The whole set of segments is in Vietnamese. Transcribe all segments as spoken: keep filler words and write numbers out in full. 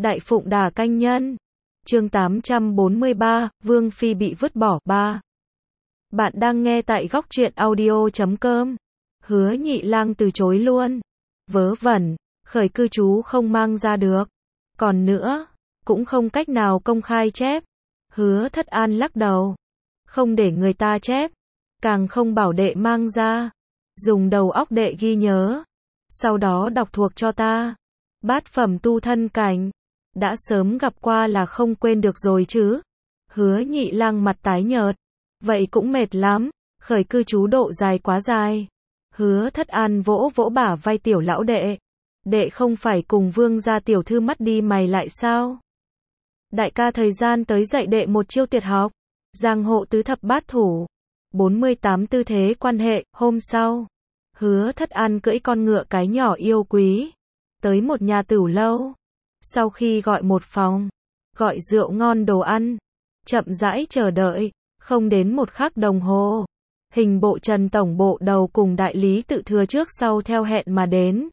Đại Phụng Đà Canh Nhân. Chương tám trăm bốn mươi ba, Vương Phi bị vứt bỏ ba. Bạn đang nghe tại góc truyện audio chấm com. Hứa Nhị Lang từ chối luôn. Vớ vẩn, khởi cư chú không mang ra được. Còn nữa, cũng không cách nào công khai chép. Hứa Thất An lắc đầu. Không để người ta chép. Càng không bảo đệ mang ra. Dùng đầu óc đệ ghi nhớ. Sau đó đọc thuộc cho ta. Bát phẩm tu thân cảnh. Đã sớm gặp qua là không quên được rồi chứ. Hứa Nhị Lang mặt tái nhợt. Vậy cũng mệt lắm. Khởi cư chú độ dài quá dài. Hứa Thất An vỗ vỗ bả vai tiểu lão đệ. Đệ không phải cùng Vương gia tiểu thư mắt đi mày lại sao? Đại ca thời gian tới dạy đệ một chiêu tuyệt học. Giang hộ tứ thập bát thủ. bốn mươi tám tư thế quan hệ. Hôm sau, Hứa Thất An cưỡi con ngựa cái nhỏ yêu quý. Tới một nhà tửu lâu. Sau khi gọi một phòng, gọi rượu ngon đồ ăn, chậm rãi chờ đợi, không đến một khắc đồng hồ. Hình bộ Trần tổng bộ đầu cùng đại lý tự thừa trước sau theo hẹn mà đến.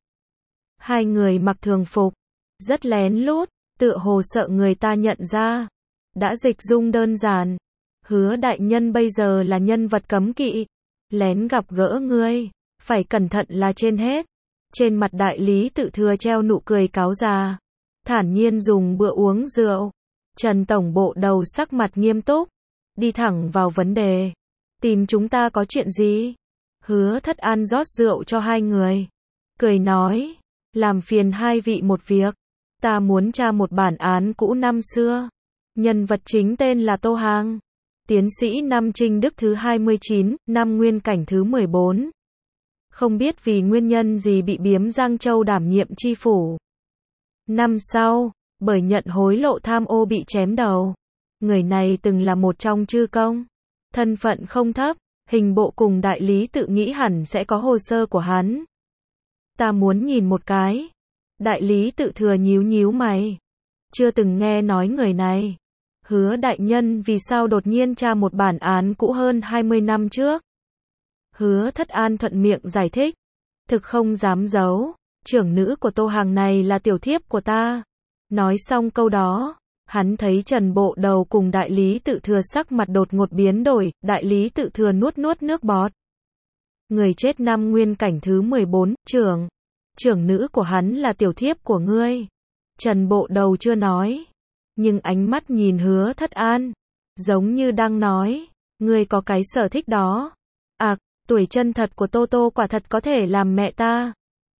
Hai người mặc thường phục, rất lén lút, tựa hồ sợ người ta nhận ra. Đã dịch dung đơn giản. Hứa đại nhân bây giờ là nhân vật cấm kỵ. Lén gặp gỡ ngươi, phải cẩn thận là trên hết. Trên mặt đại lý tự thừa treo nụ cười cáo già. Thản nhiên dùng bữa uống rượu. Trần tổng bộ đầu sắc mặt nghiêm túc. Đi thẳng vào vấn đề. Tìm chúng ta có chuyện gì? Hứa Thất An rót rượu cho hai người. Cười nói. Làm phiền hai vị một việc. Ta muốn tra một bản án cũ năm xưa. Nhân vật chính tên là Tô Hàng. Tiến sĩ năm Trinh Đức thứ hai mươi chín, năm Nguyên Cảnh thứ mười bốn. Không biết vì nguyên nhân gì bị biếm Giang Châu đảm nhiệm chi phủ. Năm sau, bởi nhận hối lộ tham ô bị chém đầu. Người này từng là một trong chư công. Thân phận không thấp, hình bộ cùng đại lý tự nghĩ hẳn sẽ có hồ sơ của hắn. Ta muốn nhìn một cái. Đại lý tự thừa nhíu nhíu mày. Chưa từng nghe nói người này. Hứa đại nhân vì sao đột nhiên tra một bản án cũ hơn hai mươi năm trước? Hứa Thất An thuận miệng giải thích. Thực không dám giấu. Trưởng nữ của Tô Hàng này là tiểu thiếp của ta. Nói xong câu đó, hắn thấy Trần bộ đầu cùng đại lý tự thừa sắc mặt đột ngột biến đổi, đại lý tự thừa nuốt nuốt nước bọt. Người chết năm Nguyên Cảnh thứ mười bốn, trưởng. Trưởng nữ của hắn là tiểu thiếp của ngươi. Trần bộ đầu chưa nói. Nhưng ánh mắt nhìn Hứa Thất An. Giống như đang nói. Ngươi có cái sở thích đó. À, tuổi chân thật của Tô Tô quả thật có thể làm mẹ ta.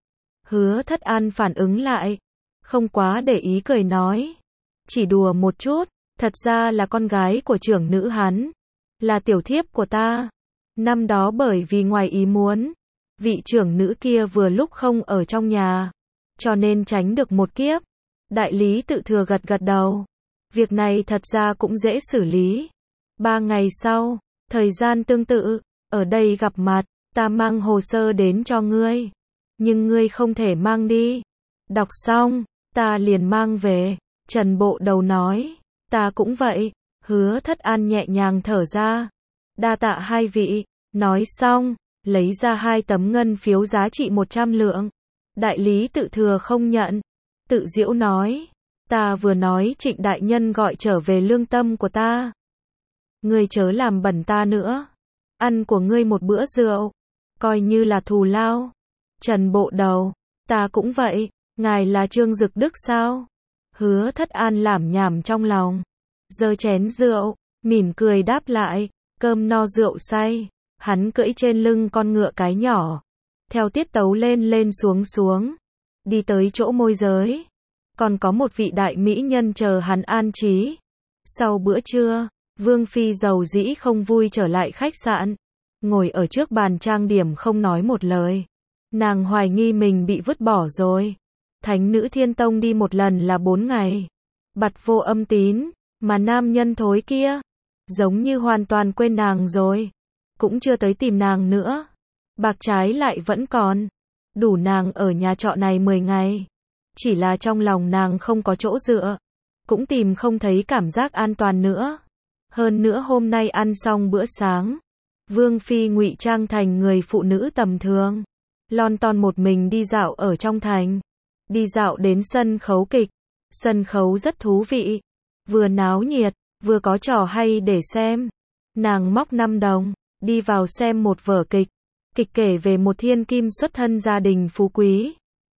Hứa Thất An phản ứng lại. Không quá để ý cười nói. Chỉ đùa một chút. Thật ra là con gái của trưởng nữ hắn. Là tiểu thiếp của ta. Năm đó bởi vì ngoài ý muốn. Vị trưởng nữ kia vừa lúc không ở trong nhà. Cho nên tránh được một kiếp. Đại lý tự thừa gật gật đầu. Việc này thật ra cũng dễ xử lý. Ba ngày sau, thời gian tương tự, ở đây gặp mặt, ta mang hồ sơ đến cho ngươi. Nhưng ngươi không thể mang đi. Đọc xong, ta liền mang về. Trần bộ đầu nói. Ta cũng vậy. Hứa Thất An nhẹ nhàng thở ra. Đa tạ hai vị. Nói xong, lấy ra hai tấm ngân phiếu giá trị một trăm lượng. Đại lý tự thừa không nhận. Tự giễu nói. Ta vừa nói Trịnh đại nhân gọi trở về lương tâm của ta. Ngươi chớ làm bẩn ta nữa. Ăn của ngươi một bữa rượu. Coi như là thù lao. Trần bộ đầu. Ta cũng vậy. Ngài là Trương Dực Đức sao? Hứa Thất An lảm nhảm trong lòng. Giơ chén rượu. Mỉm cười đáp lại. Cơm no rượu say. Hắn cưỡi trên lưng con ngựa cái nhỏ. Theo tiết tấu lên lên xuống xuống. Đi tới chỗ môi giới. Còn có một vị đại mỹ nhân chờ hắn an trí. Sau bữa trưa, Vương Phi giàu dĩ không vui trở lại khách sạn. Ngồi ở trước bàn trang điểm không nói một lời. Nàng hoài nghi mình bị vứt bỏ rồi. Thánh nữ Thiên Tông đi một lần là bốn ngày. Bặt vô âm tín. Mà nam nhân thối kia. Giống như hoàn toàn quên nàng rồi. Cũng chưa tới tìm nàng nữa. Bạc trái lại vẫn còn. Đủ nàng ở nhà trọ này mười ngày. Chỉ là trong lòng nàng không có chỗ dựa. Cũng tìm không thấy cảm giác an toàn nữa. Hơn nữa hôm nay ăn xong bữa sáng. Vương Phi ngụy trang thành người phụ nữ tầm thường. Lon ton một mình đi dạo ở trong thành. Đi dạo đến sân khấu kịch. Sân khấu rất thú vị, vừa náo nhiệt, vừa có trò hay để xem. Nàng móc năm đồng, đi vào xem một vở kịch. Kịch kể về một thiên kim xuất thân gia đình phú quý.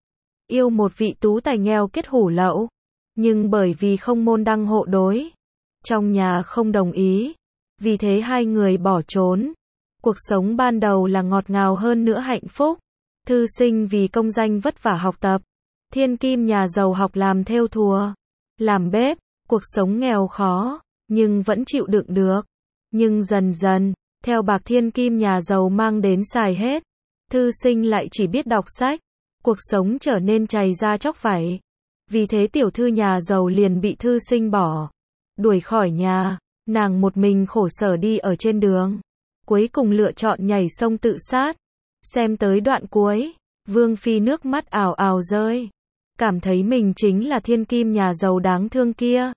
Yêu một vị tú tài nghèo kết hủ lậu. Nhưng bởi vì không môn đăng hộ đối, trong nhà không đồng ý. Vì thế hai người bỏ trốn. Cuộc sống ban đầu là ngọt ngào hơn nữa hạnh phúc. Thư sinh vì công danh vất vả học tập. Thiên kim nhà giàu học làm thêu thùa, làm bếp. Cuộc sống nghèo khó, nhưng vẫn chịu đựng được. Nhưng dần dần, theo bạc thiên kim nhà giàu mang đến xài hết, thư sinh lại chỉ biết đọc sách. Cuộc sống trở nên chày da chóc vảy. Vì thế tiểu thư nhà giàu liền bị thư sinh bỏ, đuổi khỏi nhà. Nàng một mình khổ sở đi ở trên đường, cuối cùng lựa chọn nhảy sông tự sát. Xem tới đoạn cuối, Vương Phi nước mắt ào ào rơi, cảm thấy mình chính là thiên kim nhà giàu đáng thương kia,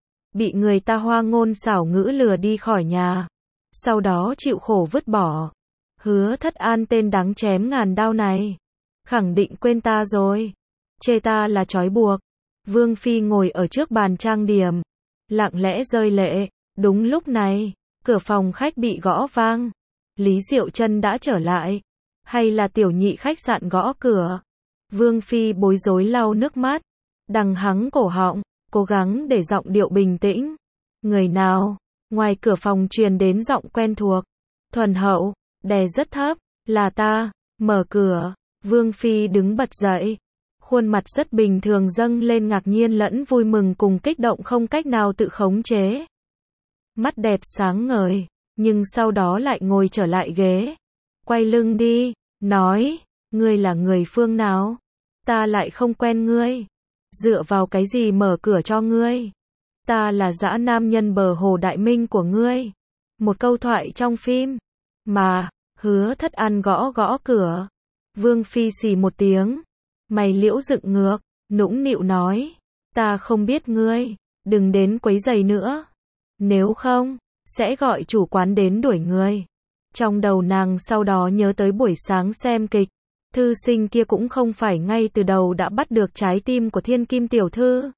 bị người ta hoa ngôn xảo ngữ lừa đi khỏi nhà, sau đó chịu khổ vứt bỏ. Hứa Thất An tên đáng chém ngàn đao này, khẳng định quên ta rồi, chê ta là trói buộc. Vương Phi ngồi ở trước bàn trang điểm, lặng lẽ rơi lệ. Đúng lúc này, cửa phòng khách bị gõ vang. Lý Diệu Trân đã trở lại, hay là tiểu nhị khách sạn gõ cửa? Vương Phi bối rối lau nước mắt, đằng hắng cổ họng, cố gắng để giọng điệu bình tĩnh. Người nào? Ngoài cửa phòng truyền đến giọng quen thuộc, thuần hậu, đè rất thấp. Là ta. Mở cửa. Vương Phi đứng bật dậy, khuôn mặt rất bình thường dâng lên ngạc nhiên lẫn vui mừng cùng kích động không cách nào tự khống chế. Mắt đẹp sáng ngời, nhưng sau đó lại ngồi trở lại ghế, quay lưng đi, nói, ngươi là người phương nào? Ta lại không quen ngươi. Dựa vào cái gì mở cửa cho ngươi? Ta là dã nam nhân bờ hồ đại minh của ngươi. Một câu thoại trong phim. Mà, Hứa Thất An gõ gõ cửa. Vương Phi xì một tiếng, mày liễu dựng ngược, nũng nịu nói, ta không biết ngươi, đừng đến quấy rầy nữa. Nếu không, sẽ gọi chủ quán đến đuổi ngươi. Trong đầu nàng sau đó nhớ tới buổi sáng xem kịch, thư sinh kia cũng không phải ngay từ đầu đã bắt được trái tim của thiên kim tiểu thư.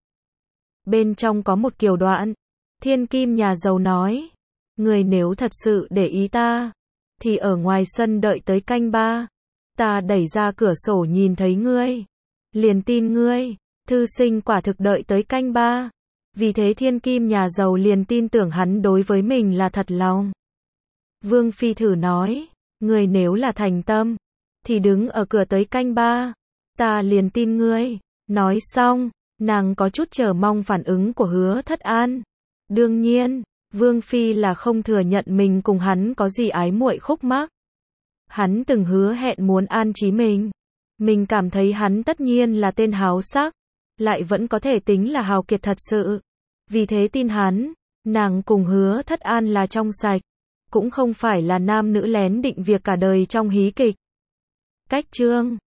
Bên trong có một kiều đoạn, thiên kim nhà giàu nói, ngươi nếu thật sự để ý ta, thì ở ngoài sân đợi tới canh ba. Ta đẩy ra cửa sổ nhìn thấy ngươi, liền tin ngươi. Thư sinh quả thực đợi tới canh ba. Vì thế thiên kim nhà giàu liền tin tưởng hắn đối với mình là thật lòng. Vương Phi thử nói, ngươi nếu là thành tâm, thì đứng ở cửa tới canh ba. Ta liền tin ngươi. Nói xong, nàng có chút chờ mong phản ứng của Hứa Thất An. Đương nhiên, Vương Phi là không thừa nhận mình cùng hắn có gì ái muội khúc mắc. Hắn từng hứa hẹn muốn an trí mình. Mình cảm thấy hắn tất nhiên là tên háo sắc, lại vẫn có thể tính là hào kiệt thật sự. Vì thế tin hắn. Nàng cùng Hứa Thất An là trong sạch, cũng không phải là nam nữ lén định việc cả đời trong hí kịch. Cách chương